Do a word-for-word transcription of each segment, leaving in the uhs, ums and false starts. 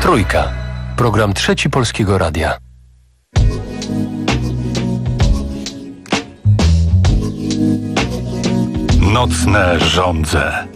Trójka. Program Trzeci Polskiego Radia. Nocne żądze.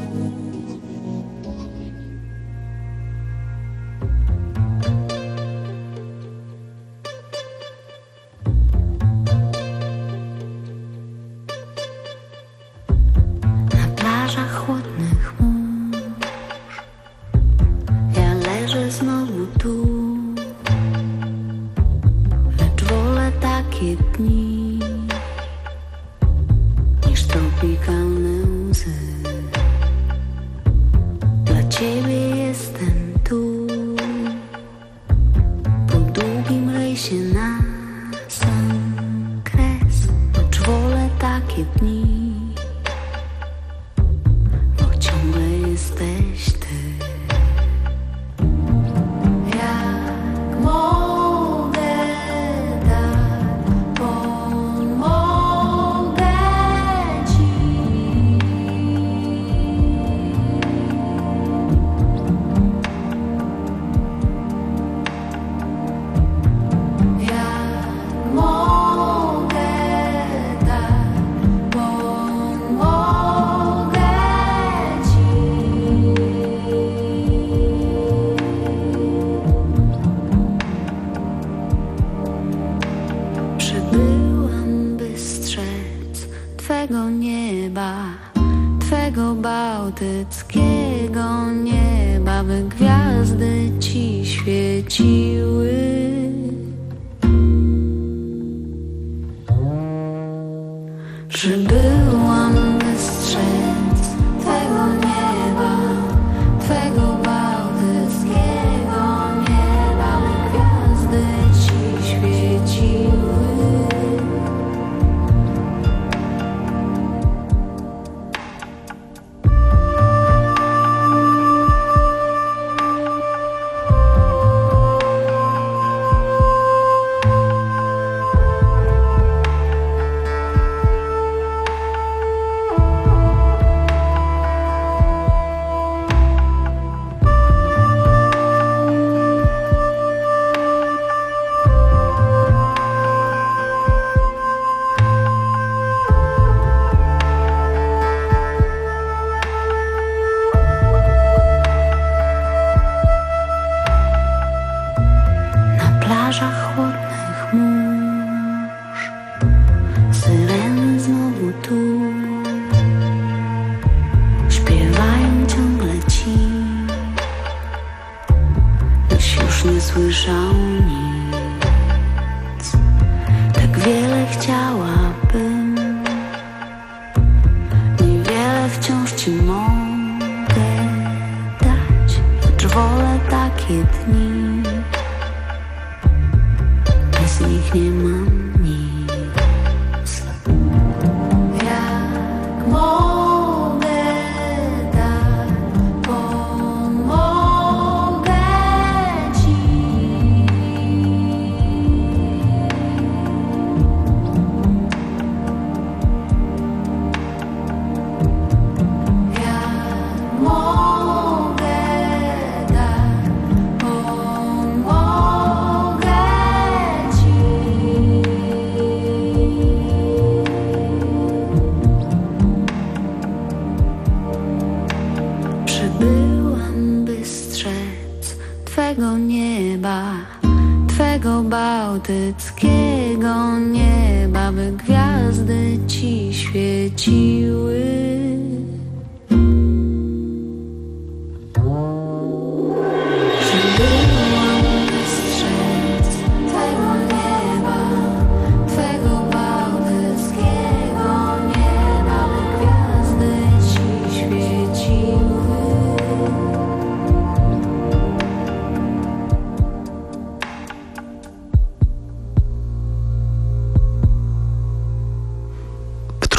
Bałtyckiego nieba, by gwiazdy ci świeciły.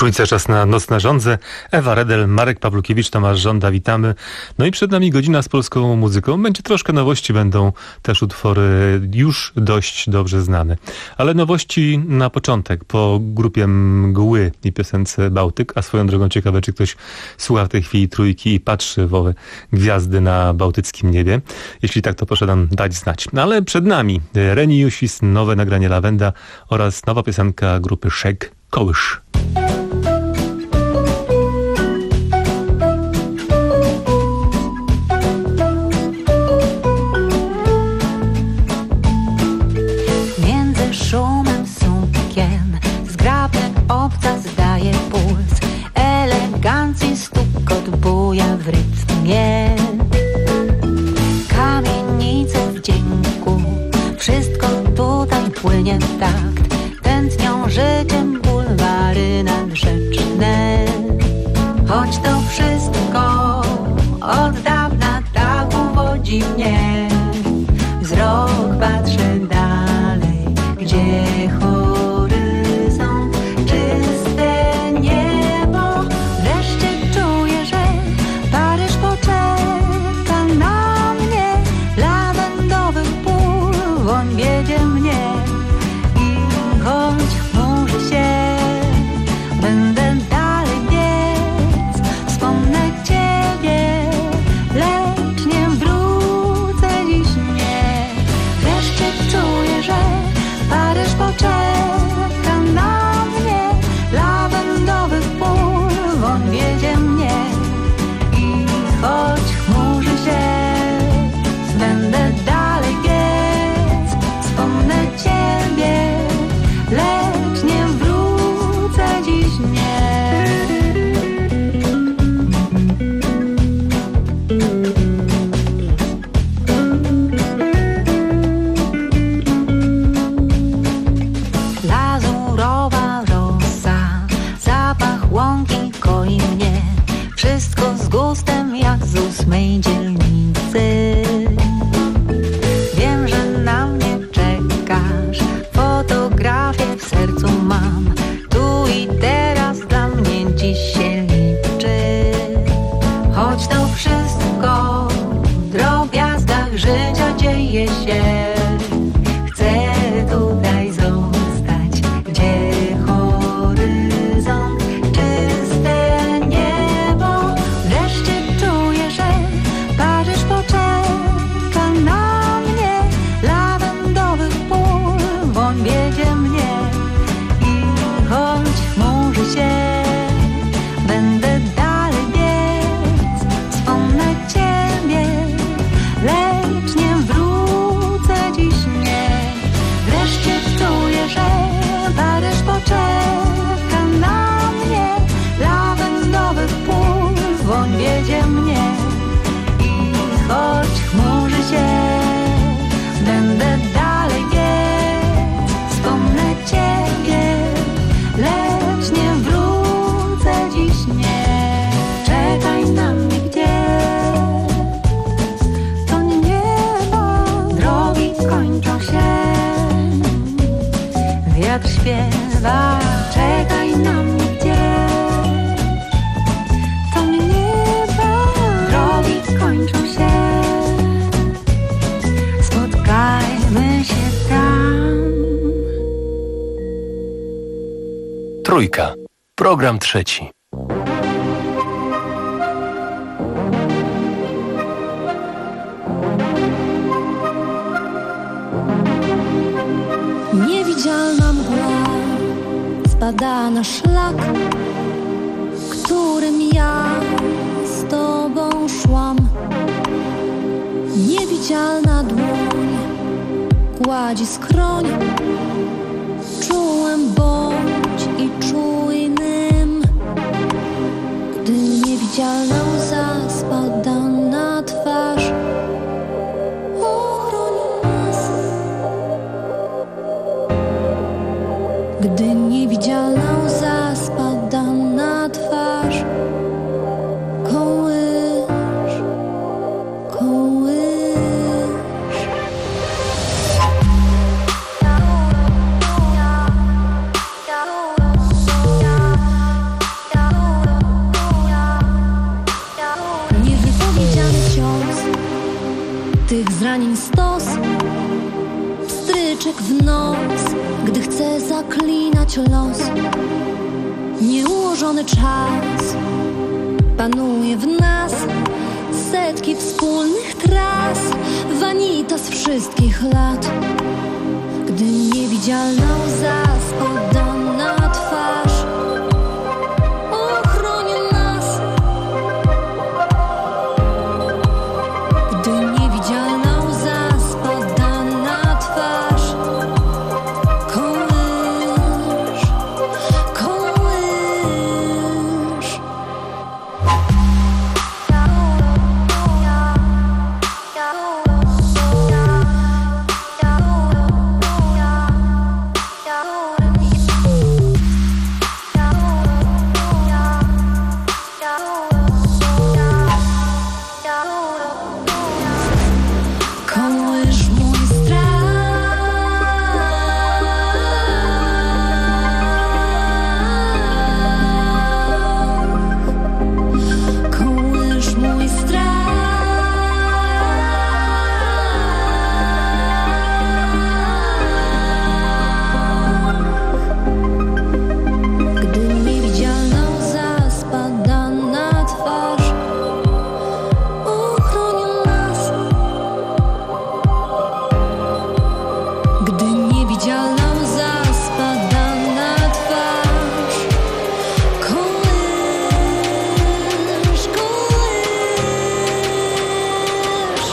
Trójce czas na Nocne Żądze. Ewa Redel, Marek Pawlukiewicz, Tomasz Żąda, witamy. No i przed nami godzina z polską muzyką. Będzie troszkę nowości, będą też utwory już dość dobrze znane. Ale nowości na początek, po grupie Mgły i piosence Bałtyk, a swoją drogą ciekawe, czy ktoś słucha w tej chwili Trójki i patrzy w owe gwiazdy na bałtyckim niebie. Jeśli tak, to proszę nam dać znać. No ale przed nami Reni Jusis, nowe nagranie Lawenda oraz nowa piosenka grupy Szek, Kołysz. Między szumem sukien zgrabny obca zdaje puls, elegancji stukot buja w rytmie. Kamienice w dzięku, wszystko tutaj płynie w takt, tętnią życiem bulwary nadrzeczne. Choć to wszystko od dawna tak uwodzi mnie, wzrok patrzy dalej, gdzie horyzont, czyste niebo. Wreszcie czuję, że Paryż poczeka na mnie, lawendowy pól woń wiedzie mnie. I choć chmurzy się, będę dalej biec, wspomnę Ciebie, lecz nie wrócę dziś nie. Wreszcie czuję, że Paryż poczeka na mnie, lawendowy pól woń wiedzie mnie. I choć chmurzy się, będę dalej biec, wspomnę Ciebie, lecz nie wrócę dziś nie. Lazurowa rosa, zapach łąki koi mnie, wszystko z gustem jak z ósmej dzielnicy. Wiem, że na mnie czekasz, fotografię w sercu mam, tu i teraz dla mnie dziś się liczy. Choć to wszystko w drobiazgach życia dzieje się, chcę tutaj zostać, gdzie horyzont, czyste niebo. Wreszcie czuję, że Paryż poczeka na mnie, lawendowy pól woń wiedzie mnie. I choć chmurzy się, będę dalej biec, wspomnę Ciebie, lecz nie wrócę dziś nie. Wreszcie czuję, że Paryż poczeka na mnie, lawendowy pól woń wiedzie mnie. I choć chmurzy się, będę dalej biec, wspomnę Ciebie, lecz nie wrócę dziś nie. Czekaj na mnie gdzieś, to nie niebo, drogi kończą się, wiatr śpiewa. Czekaj na mnie gdzieś, to nie niebo, drogi kończą się, spotkajmy się tam. Trójka. Program trzeci. Niewidzialna mgła spada na szlak, którym ja z Tobą szłam. Niewidzialna dłoń gładzi skroń, czułem bądź i czujnym, gdy niewidzialna łza spada na twarz. Ochroń nas, gdy niewidzialna łza spada na twarz. Kołysz, kołysz. tych zranień stos, stryczek w nos, gdy chcę zaklinać los. Nieułożony czas panuje w nas, setki wspólnych tras, vanitas wszystkich lat. Gdy niewidzialna łza spada na twarz, ochroni nas. Gdy niewidzialna łza spada na twarz, kołysz, kołysz. Kołysz mój strach, kołysz mój strach. Gdy niewidzialna łza spada na twarz, ochroni nas. Gdy niewidzialna łza spada na twarz, kołysz, kołysz.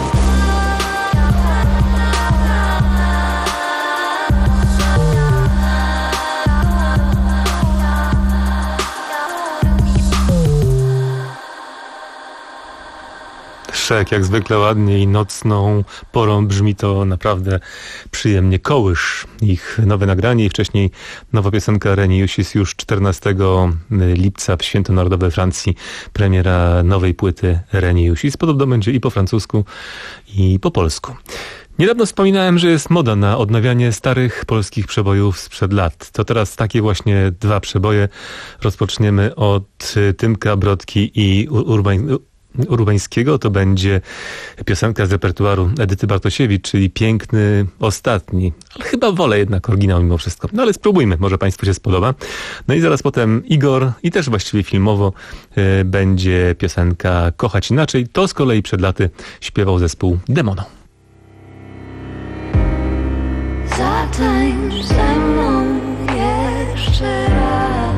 Szek, jak zwykle ładnie i nocną porą brzmi to naprawdę przyjemnie. Kołysz, ich nowe nagranie i wcześniej nowa piosenka Reni Jusis, już czternastego lipca w Święto Narodowe Francji premiera nowej płyty Reni Jusis. Podobno będzie i po francusku, i po polsku. Niedawno wspominałem, że jest moda na odnawianie starych polskich przebojów sprzed lat. To teraz takie właśnie dwa przeboje. Rozpoczniemy od Tymka Brodki i Urbań... Urbańskiego. To będzie piosenka z repertuaru Edyty Bartosiewicz, czyli Piękny Ostatni. Ale chyba wolę jednak oryginał mimo wszystko. No ale spróbujmy, może Państwu się spodoba. No i zaraz potem Igor i też właściwie filmowo y, będzie piosenka Kochać Inaczej. To z kolei przed laty śpiewał zespół Demono. Zatańcz ze mną jeszcze raz.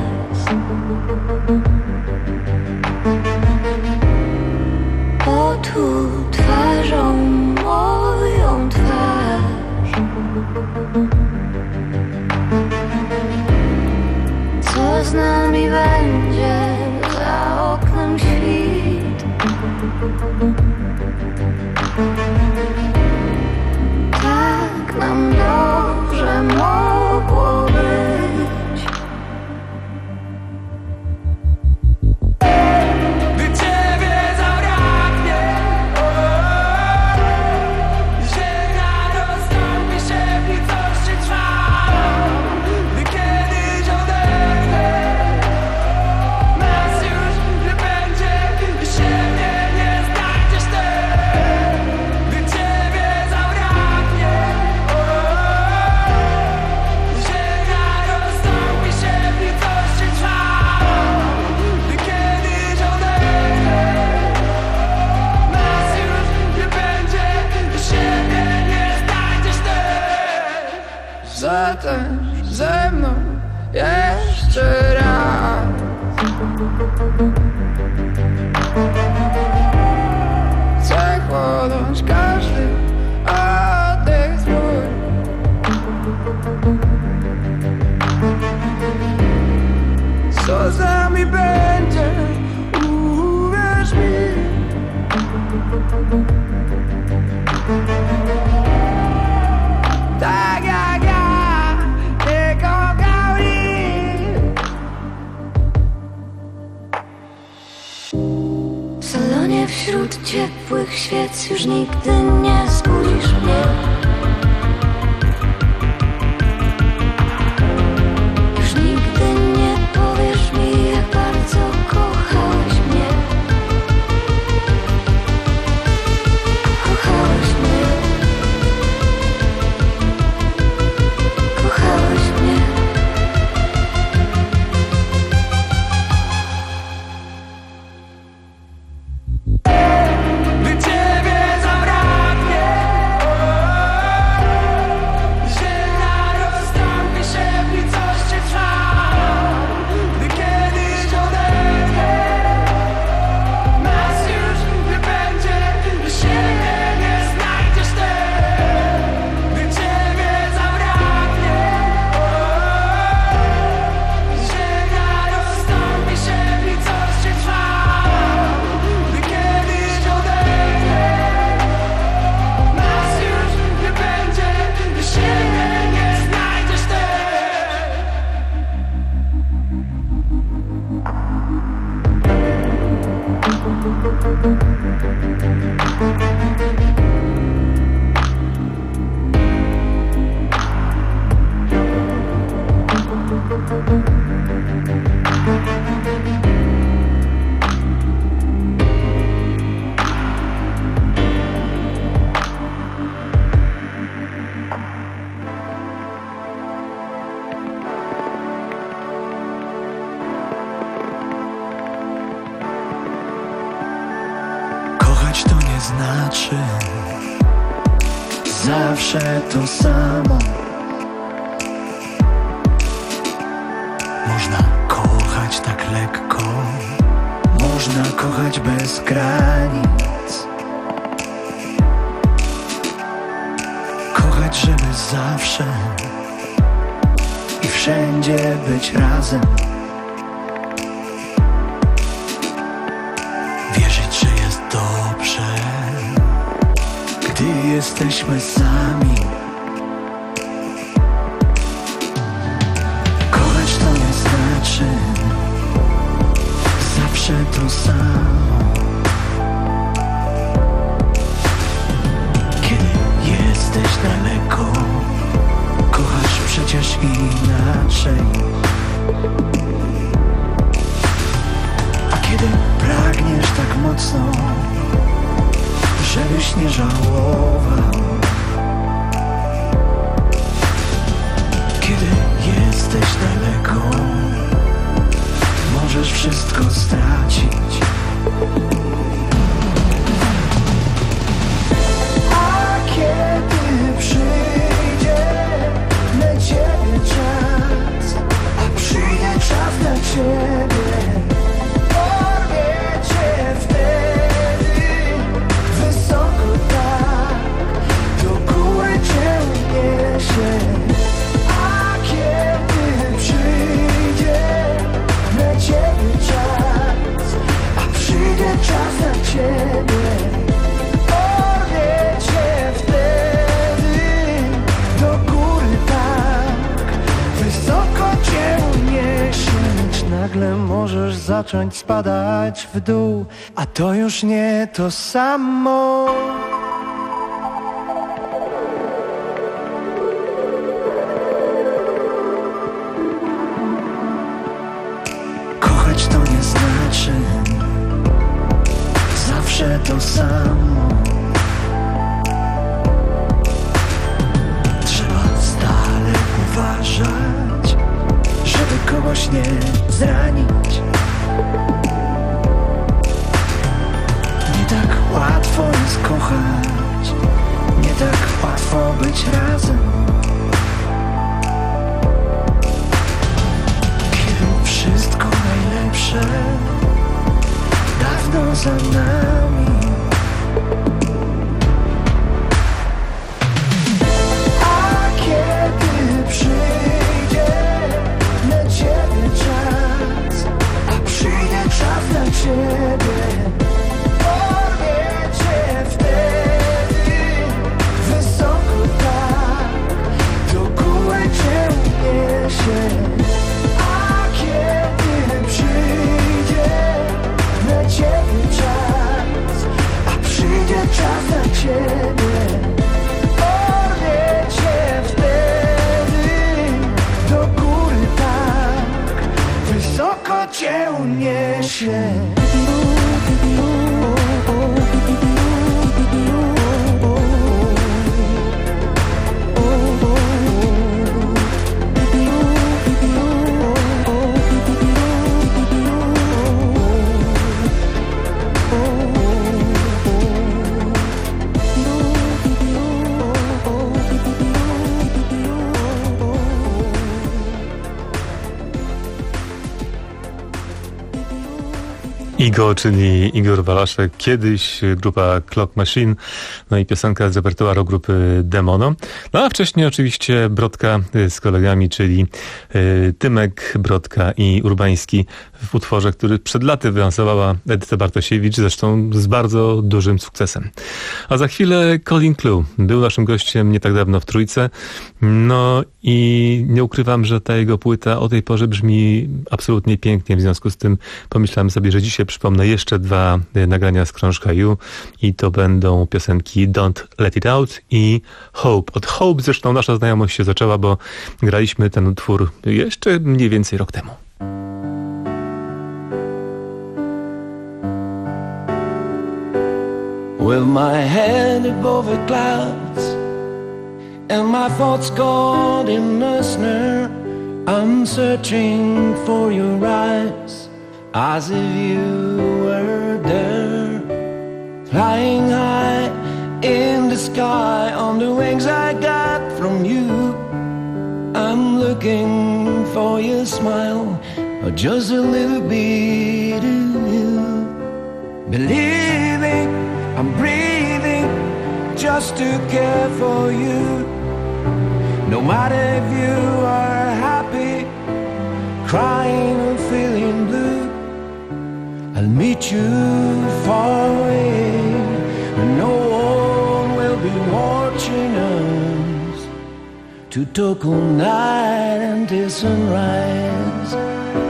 Otul twarzą moją twarz. Co z nami będzie za oknem świt? Tak nam dobrze mogło być. Zatańcz ze mną jeszcze raz. Chcę chłonąć każdy oddech twój. Co z nami będzie, uwierz mi. Tak jak ja nie kochał nikt. W salonie wśród ciepłych świec już nigdy nie zbudzisz mnie. Już nigdy nie powiesz mi, jak bardzo kochałeś mnie. Kochałeś Znaczy zawsze to samo. Można kochać tak lekko, można kochać bez granic, kochać, żeby zawsze i wszędzie być razem. Wierzyć, że jest dobrze, gdy jesteśmy sami. Kochać to nie znaczy zawsze to samo. Kiedy jesteś daleko, kochasz przecież inaczej. A kiedy pragniesz tak mocno, żebyś nie żałował, kiedy jesteś daleko, możesz wszystko stracić. A kiedy przyjdzie na ciebie czas, a przyjdzie czas na ciebie, porwie cię wtedy wysoko tak, do góry cię uniesie. A kiedy przyjdzie na ciebie czas, a przyjdzie czas na ciebie, porwie cię wtedy do góry tak, wysoko cię uniesie. Lecz nagle możesz zacząć spadać w dół, a to już nie to samo. Kochać to nie znaczy zawsze to samo. Trzeba stale uważać, żeby kogoś nie zranić. Nie tak łatwo jest kochać, nie tak łatwo być razem. Kiedy wszystko najlepsze dawno za nami. A kiedy przyjdzie na ciebie czas, a przyjdzie czas na ciebie, porwie cię wtedy wysoko tak, do góry cię uniesie. A kiedy przyjdzie na ciebie czas, a przyjdzie czas na ciebie, porwie cię wtedy do góry tak, wysoko cię uniesie. Igo, czyli Igor Walaszek, kiedyś grupa Clock Machine, no i piosenka z repertuaru grupy Demono. No a wcześniej oczywiście Brodka z kolegami, czyli Tymek, Brodka i Urbański w utworze, który przed laty wylansowała Edyta Bartosiewicz, zresztą z bardzo dużym sukcesem. A za chwilę Colin Clue był naszym gościem nie tak dawno w Trójce, no i nie ukrywam, że ta jego płyta o tej porze brzmi absolutnie pięknie, w związku z tym pomyślałem sobie, że dzisiaj przypomnę jeszcze dwa nagrania z krążka You i to będą piosenki Don't Let It Out i Hope. Od Hope zresztą nasza znajomość się zaczęła, bo graliśmy ten utwór jeszcze mniej więcej rok temu. With my head above the clouds and my thoughts caught in a snare, I'm searching for your eyes as if you were there, flying high in the sky on the wings I got from you. I'm looking for your smile, or just a little bit of you. Believing I'm breathing just to care for you. No matter if you are happy, crying or feeling blue, I'll meet you far away, and no one will be watching us to talk all night until sunrise.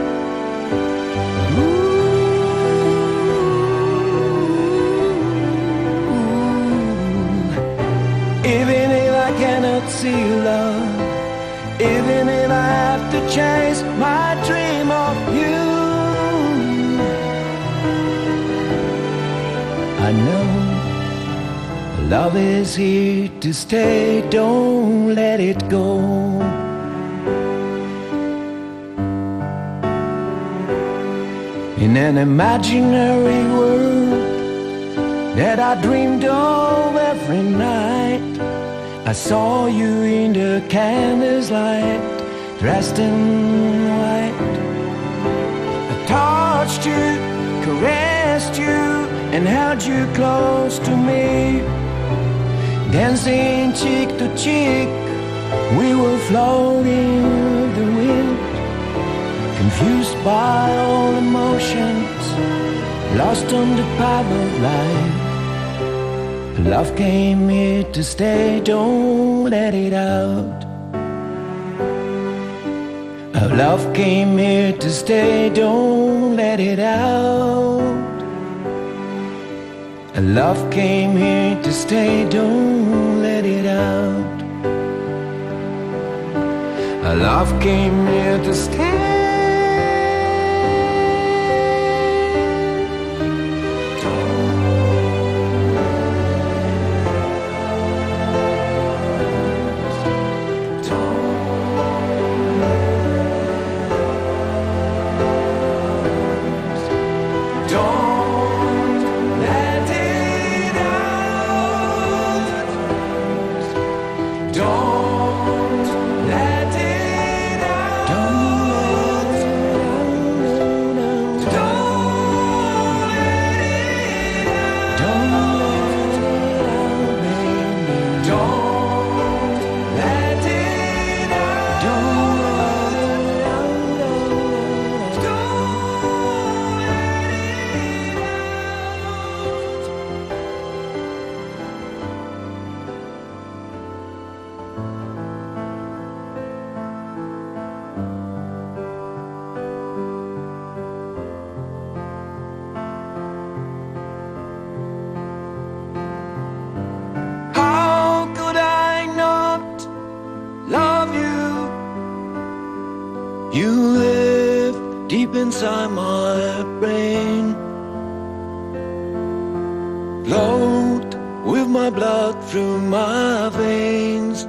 Even if I cannot see you, love, even if I have to chase my dream of you, I know love is here to stay, don't let it go. In an imaginary world that I dreamed of every night, I saw you in the candle's light, dressed in white. I touched you, caressed you, and held you close to me. Dancing cheek to cheek, we were floating with the wind, confused by all emotions, lost on the path of life. Love came here to stay, don't let it out. Love came here to stay, don't let it out. Love came here to stay, don't let it out. Love came here to stay. Inside my brain, float with my blood through my veins,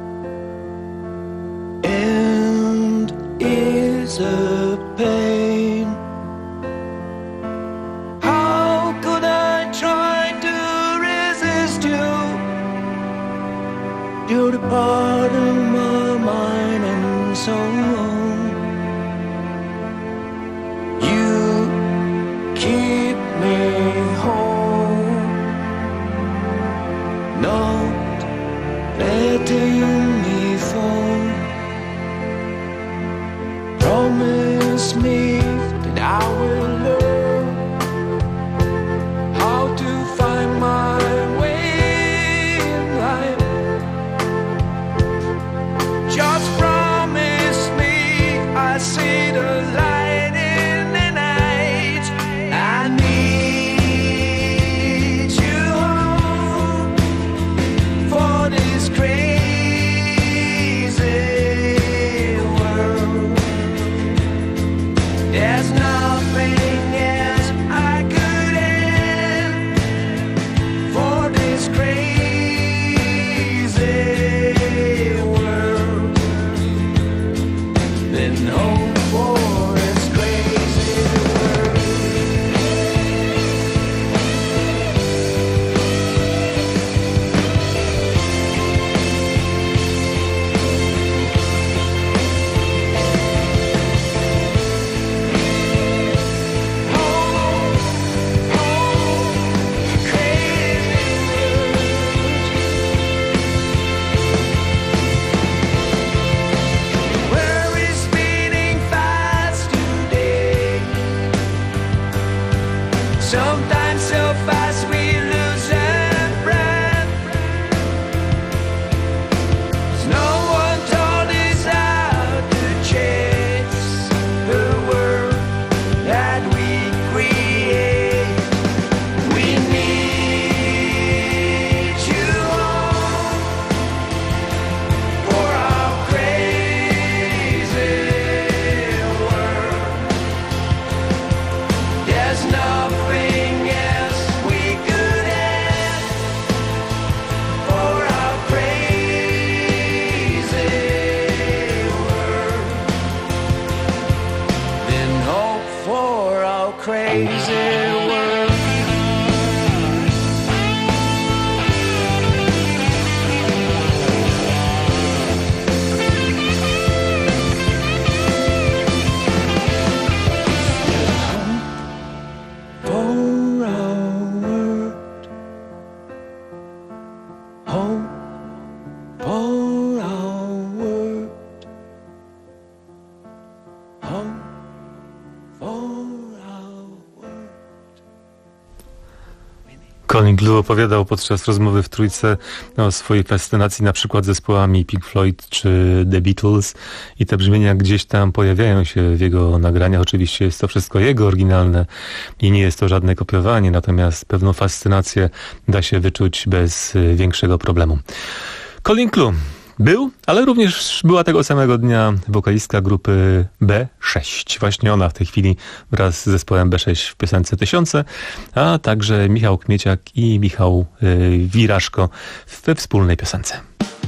and is a pain. How could I try to resist you? You're the part of my mind and soul. Keep me whole, not let Sometimes so fast we lose our breath. 'Cause no one told us how to chase the world that we create. We need you for our crazy world. There's nothing else we could add for our crazy world. Then hope for our crazy world. For our world, hope for our world, hope for our world. Colin Blue opowiadał podczas rozmowy w Trójce o swojej fascynacji na przykład zespołami Pink Floyd czy The Beatles i te brzmienia gdzieś tam pojawiają się w jego nagraniach. Oczywiście jest to wszystko jego oryginalne i nie jest to żadne kopiowanie, natomiast pewną fascynację da się wyczuć bez y, większego problemu. Colin Blue był, ale również była tego samego dnia wokalistka grupy B sześć. Właśnie ona w tej chwili wraz z zespołem B sześć w piosence Tysiące, a także Michał Kmieciak i Michał y, Wiraszko we wspólnej piosence.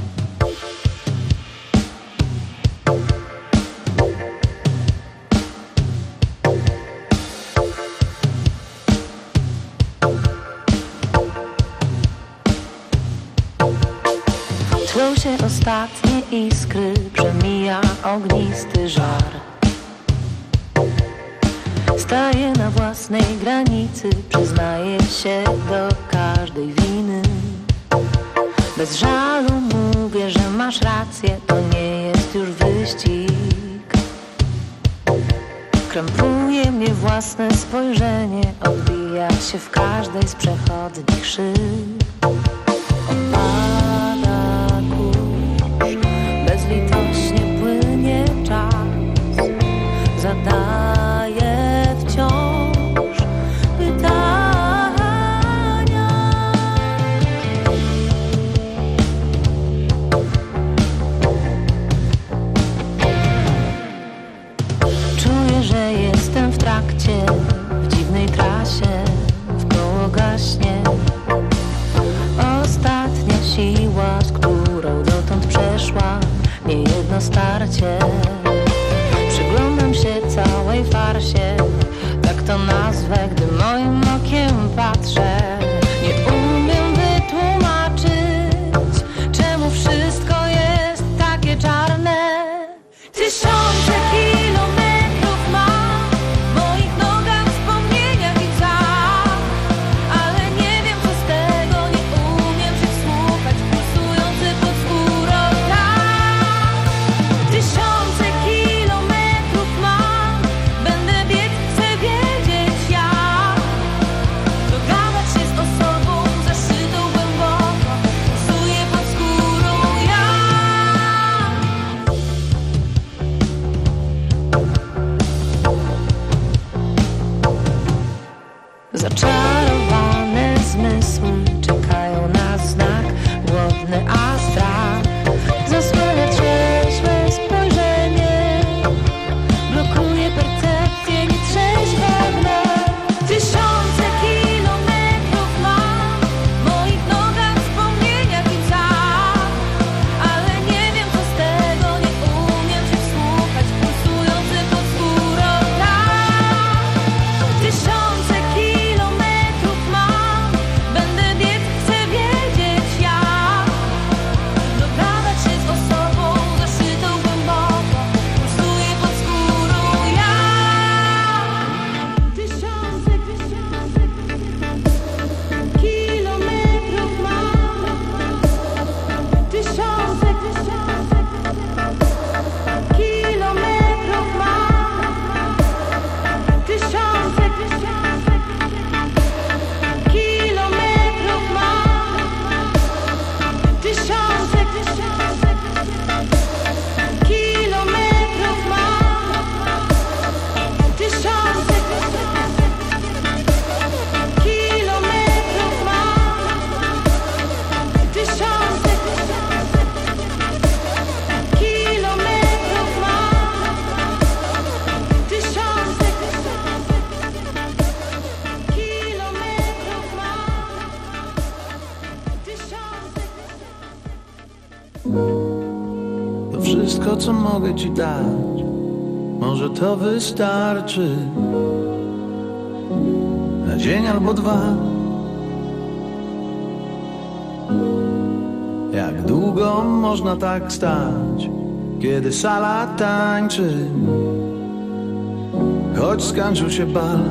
Tłą się ostatnie iskry, przemija ognisty żar. Staję na własnej granicy, przyznaję się do każdej winy. Bez żalu mówię, że masz rację, to nie jest już wyścig. Krępuje mnie własne spojrzenie, odbija się w każdej z przechodnich szyb. Opada kurz, bezlitośnie płynie czas. Zadaję wciąż pytania. Czuję, że jestem w trakcie, w dziwnej trasie, w koło gaśnie. Ostatnia siła, z którą dotąd przeszłam niejedno starcie. Przyglądam się całej farsie, tak to nazwę, gdy moim okiem patrzę. Nie umiem wytłumaczyć, czemu wszystko jest takie czarne. Tysiące kilometrów mam w moich nogach, wspomnieniach i łzach, ale nie wiem co z tego, nie umiem się słuchać, pulsujący pod skórą tak. Tysiące kilometrów mam, będę biec, chcę wiedzieć jak. Dogadać się z osobą zaszytą głęboko, pulsuje pod skórą ja. Zaczarowane zmysły czekają na znak, głodny a strach zasłania trzeźwe spojrzenie, blokuje percepcję nietrzeźwe wnet. Tysiące kilometrów mam w moich nogach, wspomnieniach i łzach, ale nie wiem co z tego, nie umiem się wsłuchać, pulsujący pod skórą tak. Tysiące kilometrów wszystko, co mogę ci dać. Może to wystarczy na dzień albo dwa. Jak długo można tak stać, kiedy sala tańczy, choć skończył się bal.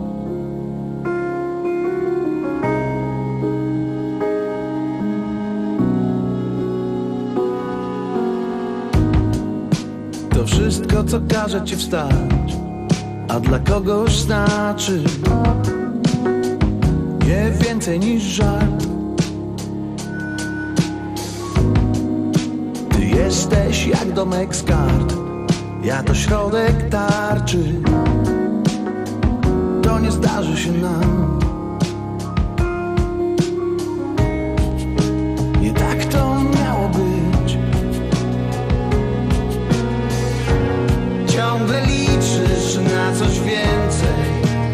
To wszystko, co każe ci wstać, a dla kogoś znaczy nie więcej niż żart. Ty jesteś jak domek z kart, ja to środek tarczy. To nie zdarzy się nam. Nie tak to miało być. Ciągle liczysz na coś więcej,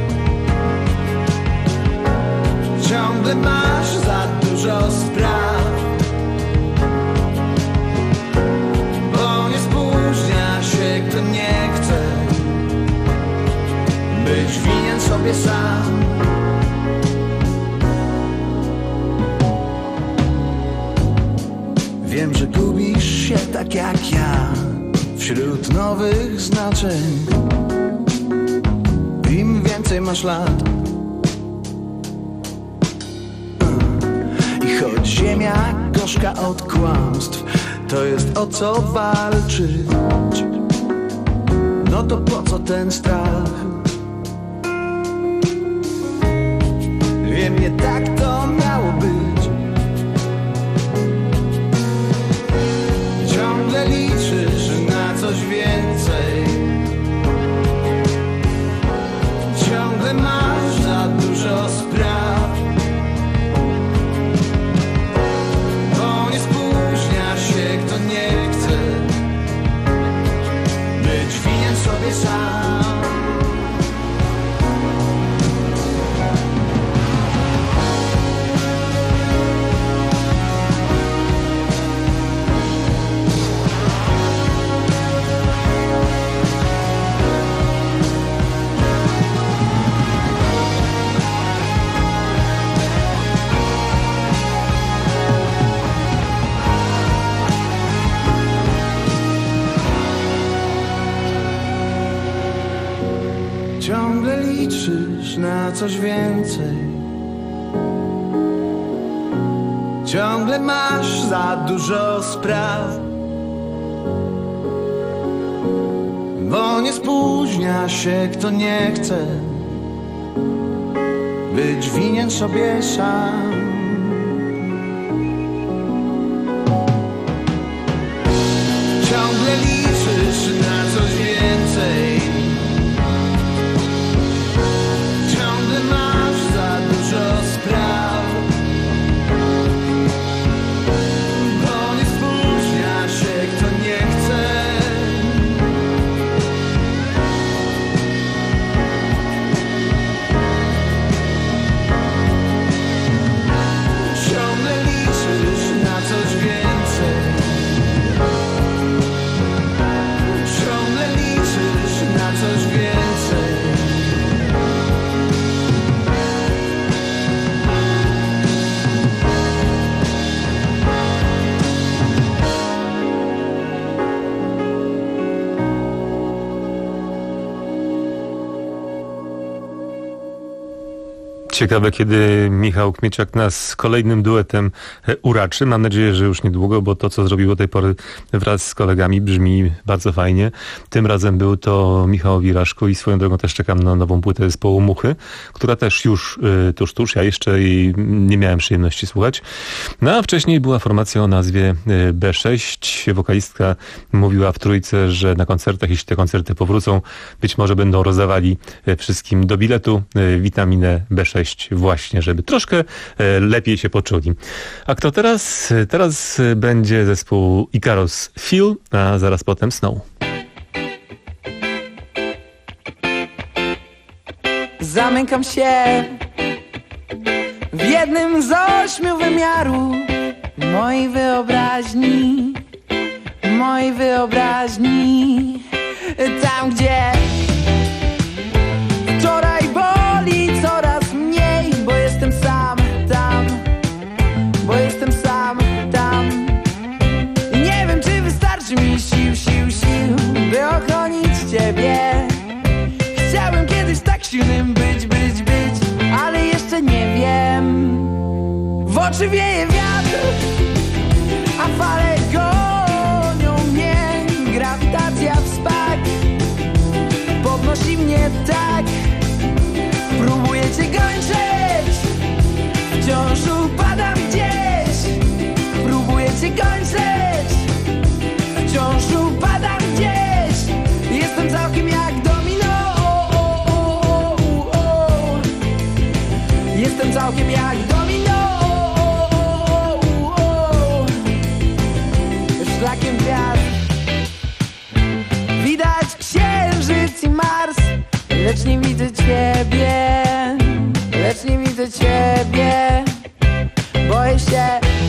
ciągle masz za dużo spraw, bo nie spóźnia się, kto nie chce być winien sobie sam. Wiem, że gubisz się tak jak ja wśród nowych znaczeń. Im więcej masz lat, i choć ziemia gorzka od kłamstw, to jest o co walczyć. No to po co ten strach? Wiem, nie tak to miało być. Ciągle liczysz na coś więcej, ciągle masz za dużo spraw, bo nie spóźnia się, kto nie chce być winien sobie sam. Ciągle liczysz na coś więcej, ciągle masz za dużo spraw, bo nie spóźnia się, kto nie chce być winien sobie sam. Ciągle liczysz na coś więcej, ciągle masz za dużo spraw, bo nie spóźnia się, kto nie chce. Ciągle liczysz na coś więcej, ciągle liczysz na coś więcej. Ciekawe, kiedy Michał Kmieciak nas kolejnym duetem uraczy. Mam nadzieję, że już niedługo, bo to, co zrobił do tej pory wraz z kolegami, brzmi bardzo fajnie. Tym razem był to Michał Wiraszko i swoją drogą też czekam na nową płytę zespołu Muchy, która też już tuż, tuż, ja jeszcze jej nie miałem przyjemności słuchać. No a wcześniej była formacja o nazwie B sześć. Wokalistka mówiła w Trójce, że na koncertach, jeśli te koncerty powrócą, być może będą rozdawali wszystkim do biletu witaminę B sześć właśnie, żeby troszkę lepiej się poczuli. A kto teraz? Teraz będzie zespół Icarus Feel, a zaraz potem Snow. Zamykam się w jednym z ośmiu wymiarów mojej wyobraźni. mojej wyobraźni. Tam, gdzie wczoraj boli coraz mniej, bo jestem sam tam, bo jestem sam tam. Nie wiem, czy wystarczy mi sił, sił, sił, by ochronić ciebie. Chciałbym kiedyś tak silnym być, być, być, ale jeszcze nie wiem. W oczy wieje wiatr, a fale gonią mnie. Grawitacja w spak podnosi mnie tak. Próbuję cię kończyć, wciąż upadam gdzieś. Próbuję cię kończyć, wciąż upadam gdzieś. Jestem całkiem jak domino. Jestem całkiem jak domino. Szlakiem gwiazd widać księżyc i Mars, lecz nie widzę ciebie, lecz nie widzę ciebie. Boję się,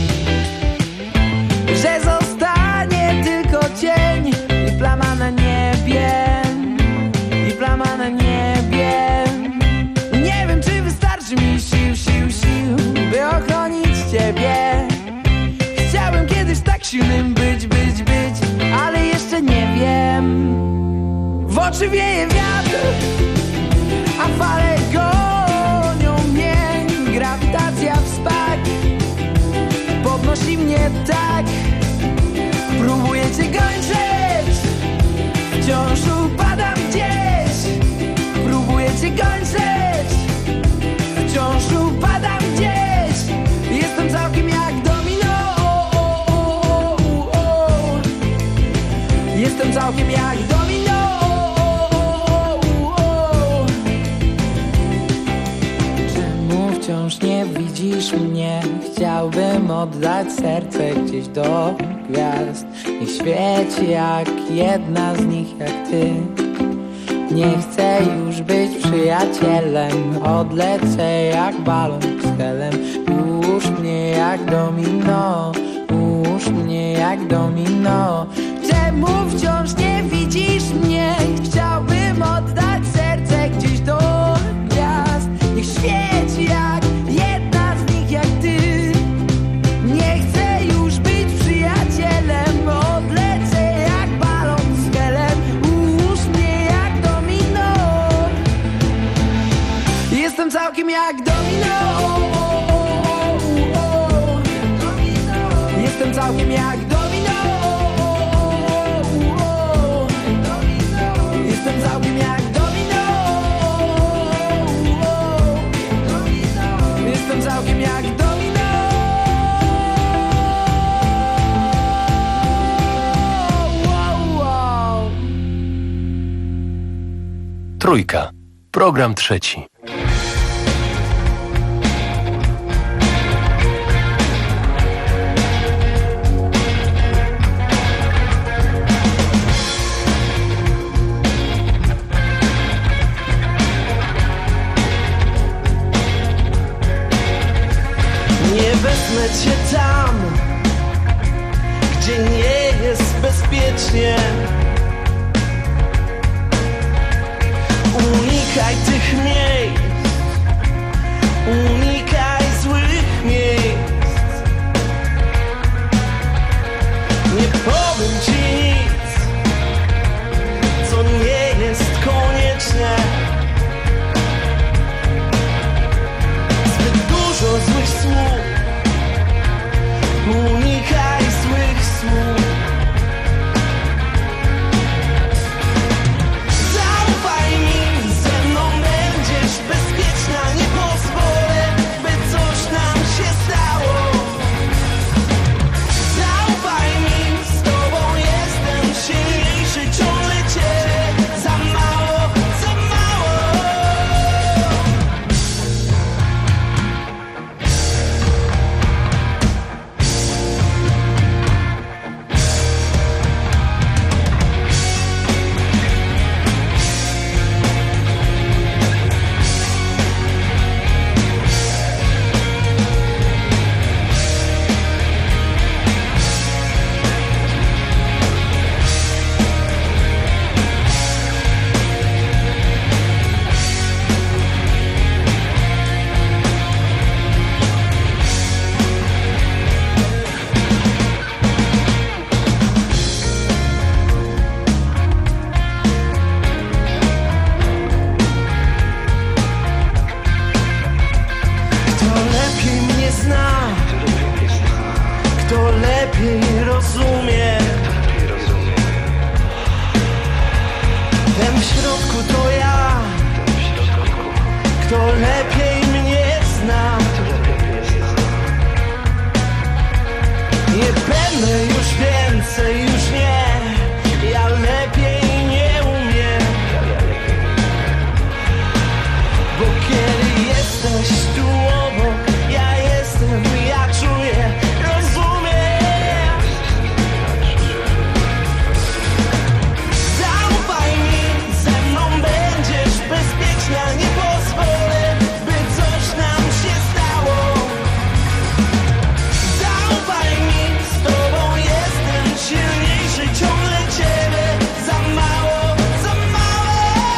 że zostanie tylko cień i plama na niebie, i plama na niebie. Nie wiem, czy wystarczy mi sił, sił, sił, by ochronić ciebie. Chciałbym kiedyś tak silnym być, być, być, ale jeszcze nie wiem. W oczy wieje wiatr, a fale gonią mnie. Grawitacja w spak podnosi mnie tak. Próbuję cię kończyć, wciąż upadam gdzieś. Próbuję cię kończyć, wciąż upadam gdzieś. Jestem całkiem jak domino. Jestem całkiem jak domino. Czemu wciąż nie widzisz mnie? Chciałbym oddać serce gdzieś do gwiazd. Niech świeci jak jedna z nich, jak ty. Nie chcę już być przyjacielem. Odlecę jak balon z helem. Ułóż mnie jak domino. Ułóż mnie jak domino. Czemu wciąż nie widzisz mnie? Chciałbym oddać serce gdzieś do gwiazd. Niech świeci jak jedna z nich, jak ty. Nie chcę już być przyjacielem. Odlecę jak balon z helem. Ułóż mnie jak domino. Jestem całkiem jak domino. Jestem całkiem jak domino. Jestem całkiem jak domino. Jestem całkiem jak domino. Trójka. Program trzeci. Wezmę cię tam, gdzie nie jest bezpiecznie. Unikaj tych miejsc, unikaj złych miejsc. Nie powiem ci nic, co nie jest konieczne. Zbyt dużo złych słów. Unikaj złych słów. Zaufaj mi, ze mną będziesz bezpieczny. rozumie. Ten w środku to ja, kto lepiej mnie zna. Nie będę już więcej, już nie. Ja lepiej nie umiem. Bo kiedy jesteś tu obok, ja jestem, ja czuję, rozumiem. Zaufaj mi, ze mną będziesz bezpieczna. Nie pozwolę, by coś nam się stało. Zaufaj mi, z tobą jestem silniejszy, ciągle ciebie za mało, za mało.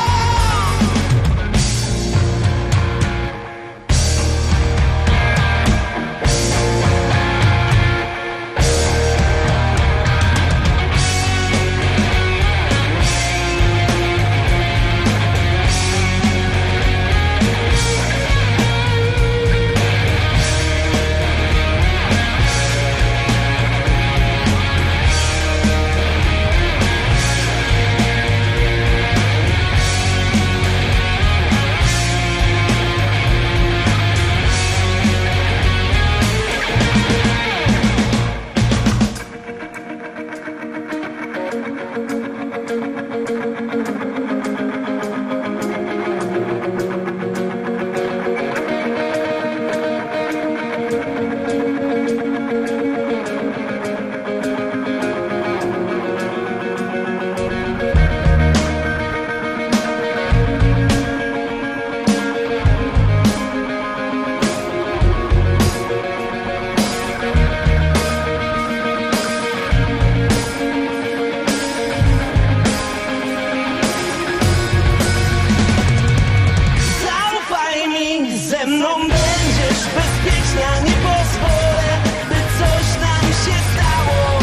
Zaufaj mi, ze mną będziesz bezpieczna. Nie pozwolę, by coś nam się stało.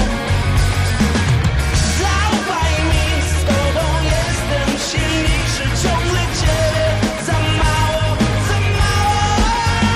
Zaufaj mi, z tobą jestem silniejszy, ciągle ciebie za mało, za mało.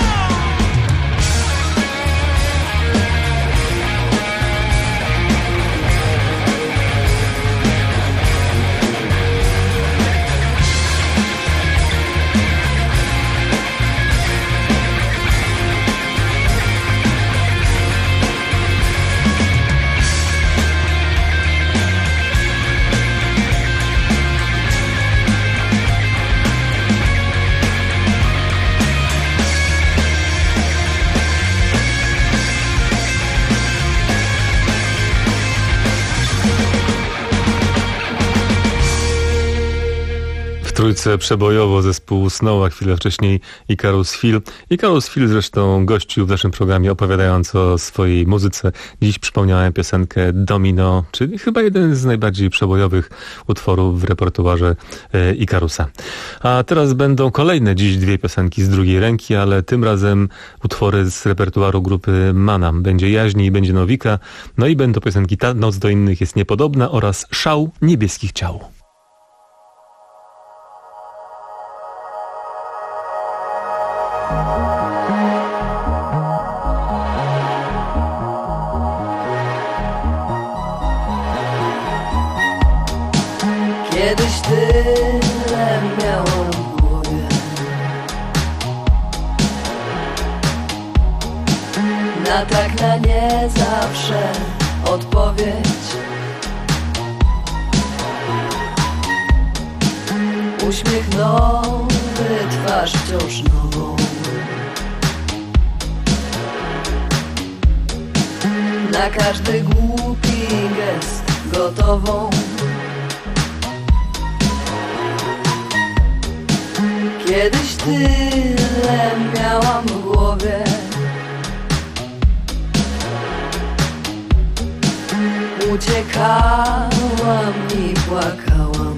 W trójce przebojowo zespół Snow, a chwilę wcześniej Icarus Phil. Icarus Phil zresztą gościł w naszym programie, opowiadając o swojej muzyce. Dziś przypomniałem piosenkę Domino, czyli chyba jeden z najbardziej przebojowych utworów w repertuarze e, Icarusa. A teraz będą kolejne dziś dwie piosenki z drugiej ręki, ale tym razem utwory z repertuaru grupy Manam. Będzie Jaźni i będzie Nowika, no i będą piosenki Ta noc do innych jest niepodobna oraz Szał niebieskich ciał. Kiedyś tyle miałam w głowie, na tak, na nie zawsze odpowiedź. Uśmiech nowy, twarz wciąż nową. Na każdy głupi gest gotową. Kiedyś tyle miałam w głowie, uciekałam i płakałam.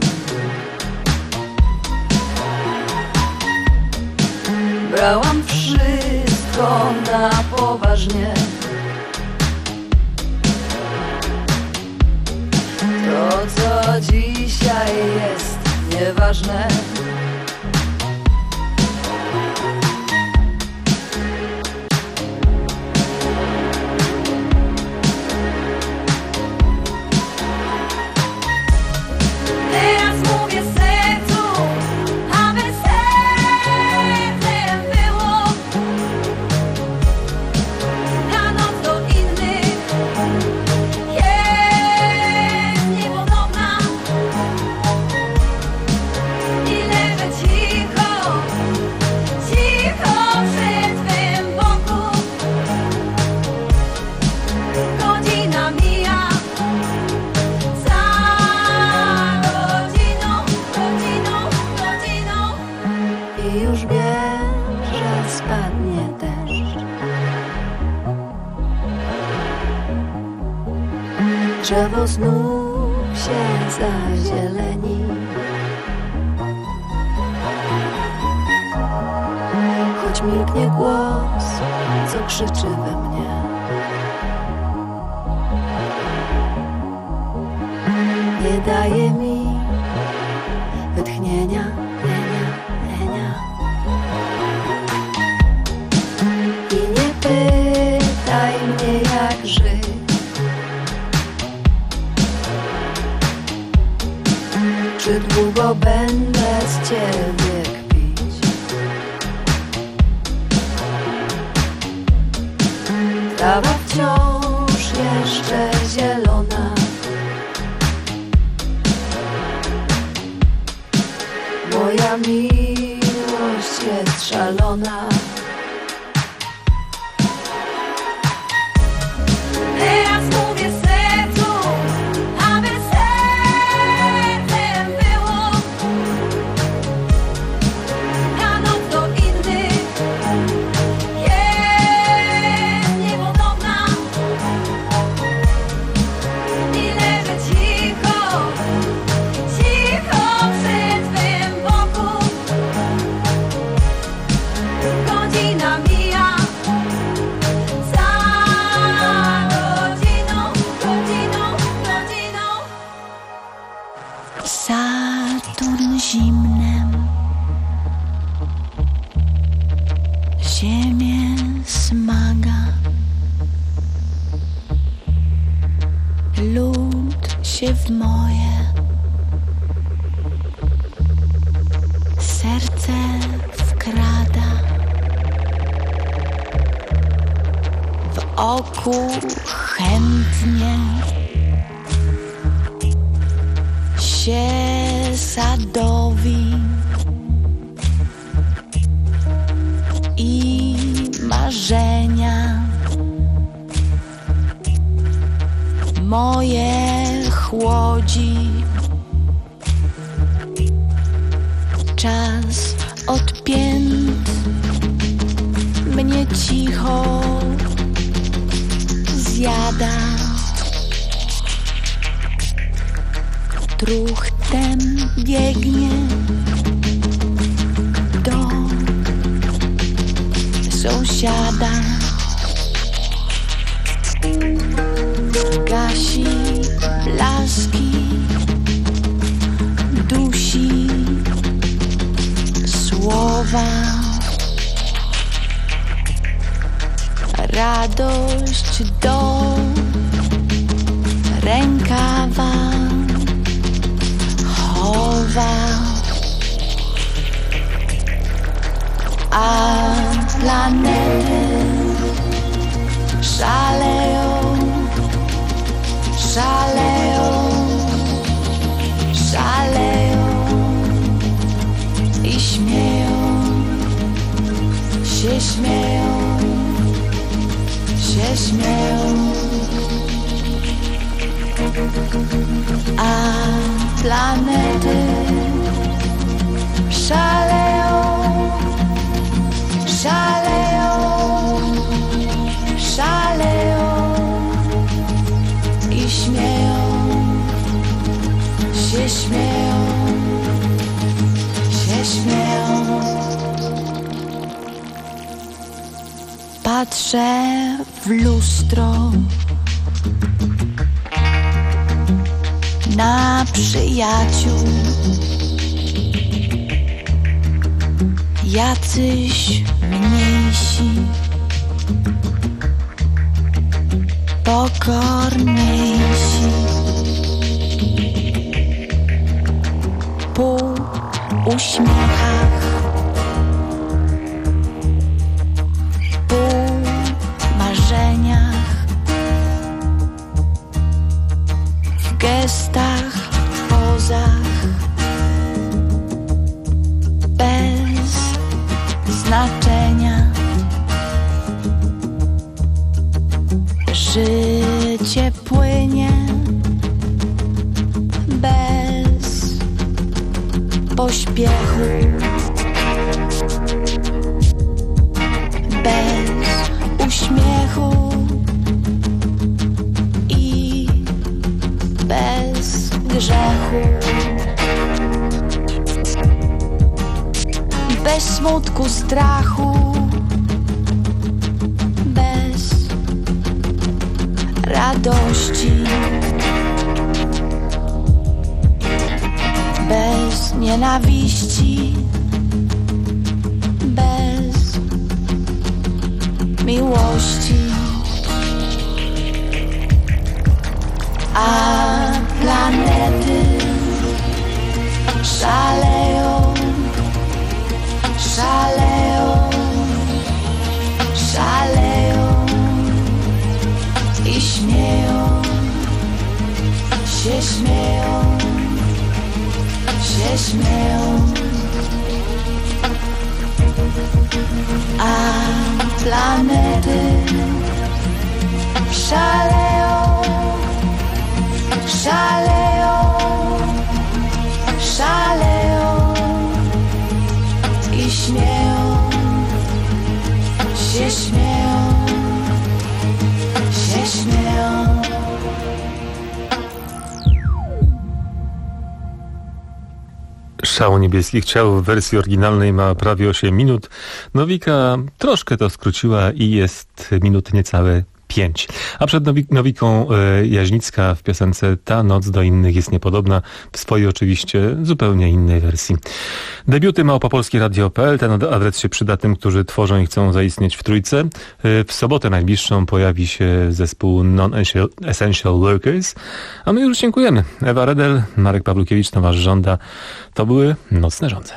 Brałam wszystko na poważnie. To, co dzisiaj jest nieważne. drzewo znów się zazieleni. Choć milknie głos, co krzyczy we mnie. Nie daje mi wytchnienia, nienia, nienia. I nie pytaj mnie, jak żyć. Czy długo będę z ciebie kpić? Trawa wciąż jeszcze zielona. Moja miłość jest szalona. Teraz mówię sercu, aby sercem było. Ta noc do innych jest niepodobna. I leżę cicho, cicho przy twym boku. Godzina mija za godziną, godziną, godziną. Saturn zimnem ziemię smaga. Lód się w moje serce wkrada. W oku chętnie się sadowi i marzenia moje chłodzi. Czas odpięt mnie cicho zjada. Truchtem biegnie do sąsiada. Gasi blaski, dusi słowa. Radość do rękawa chowa, a planety szaleją, szaleją, szaleją i śmieją, się śmieją, się śmieją. A planety szaleją, szaleją, szaleją i śmieją, się śmieją, się śmieją. Patrzę w lustro na przyjaciół, jacyś mniejsi, pokorniejsi, po uśmiechach, po marzeniach, w gestach, pozach, bez znaczenia. Życie płynie bez pośpiechu, bez uśmiechu i braku strachu, bez radości, bez nienawiści, bez miłości. A planety szaleją, szaleją, szaleją i śmieją, się śmieją, się śmieją. A planety szaleją, szaleją, szaleją i śmieją, się śmieją, się śmieją. Szał niebieskich ciał w wersji oryginalnej ma prawie osiem minut. Nowika troszkę to skróciła i jest minut niecałe pięć. A przed Nowi- Nowiką e, Jaźnicka w piosence Ta noc do innych jest niepodobna, w swojej oczywiście zupełnie innej wersji. Debiuty małpopolskie radio kropka p l. Ten adres się przyda tym, którzy tworzą i chcą zaistnieć w trójce. E, w sobotę najbliższą pojawi się zespół Non-Essential Workers. A my już dziękujemy. Ewa Redel, Marek Pawlukiewicz, Tomasz Żąda. To były Nocne Żądze.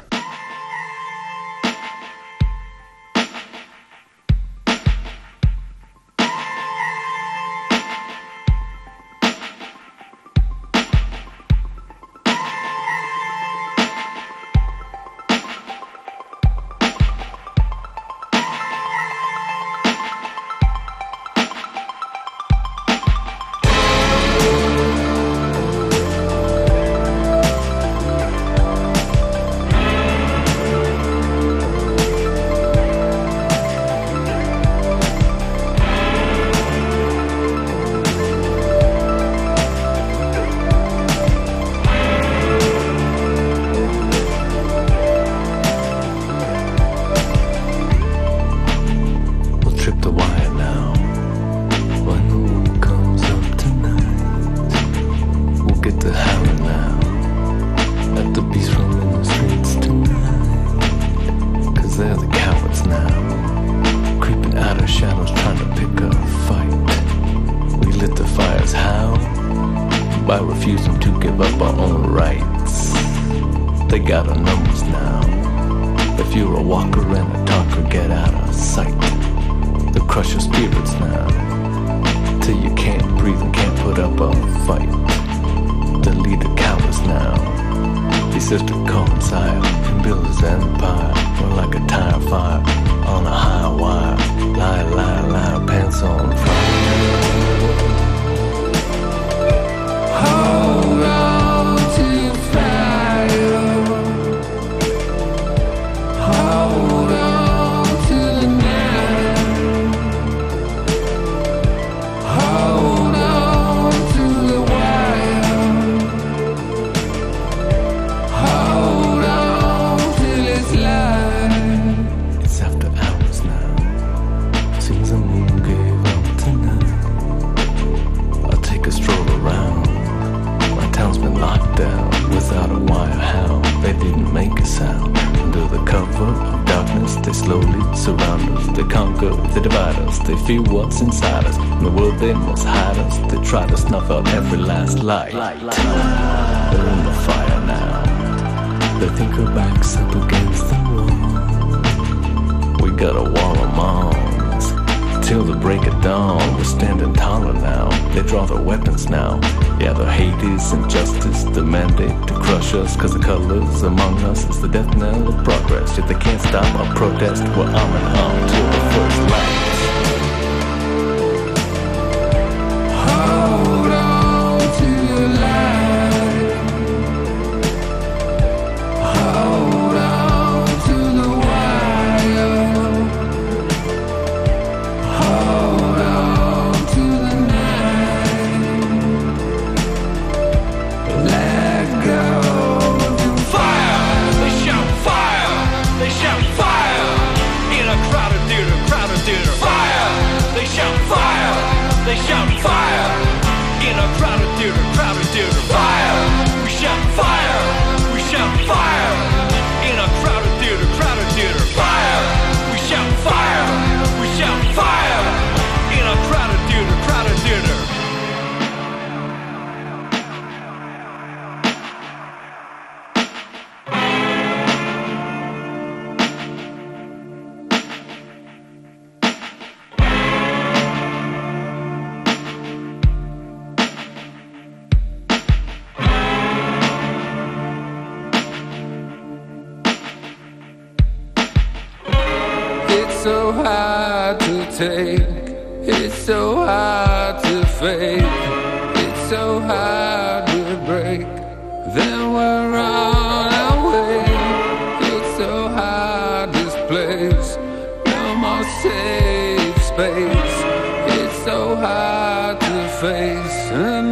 By refusing to give up our own rights. They got our numbers now. If you're a walker and a talker, get out of sight. They'll crush your spirits now, till you can't breathe and can't put up a fight. The leader cowards now. He says to coincide and build his empire. We're like a tire fire on a high wire. Lie, lie, lie, pants on fire. Hold on to fire. Hold on to the night. Hold on to the wire. Hold on till it's light. It's after hours now. Seems the moon gave up tonight. I'll take a stroll around. Town's been locked down without a wire. How they didn't make a sound. Under the cover of darkness, they slowly surround us. They conquer, they divide us. They feel what's inside us. In the world they must hide us. They try to snuff out every last light. They're in the fire now. They think our backs up against the wall. We got a wall of moms. Till the break of dawn, we're standing taller now. They draw their weapons now. Yeah, their hate is injustice, the mandate to crush us. Cause the colors among us is the death knell of progress. Yet they can't stop our protest, we're arm in arm till the first light. Hold on to the light. Hold on to the wire. Hold on to the night. Let go. Fire! They shout fire! They shout fire! crowded theater. Fire! They shout fire! They shout fire! In a crowded theater, crowded theater. Fire! We shout fire! We shout fire! In a crowded theater, crowded theater. Fire! We shout fire! We shout fire! In a crowded theater, crowded theater. So hard to take, it's so hard to fake, it's so hard to break, then we're on our way. It's so hard this place, no more safe space, it's so hard to face. And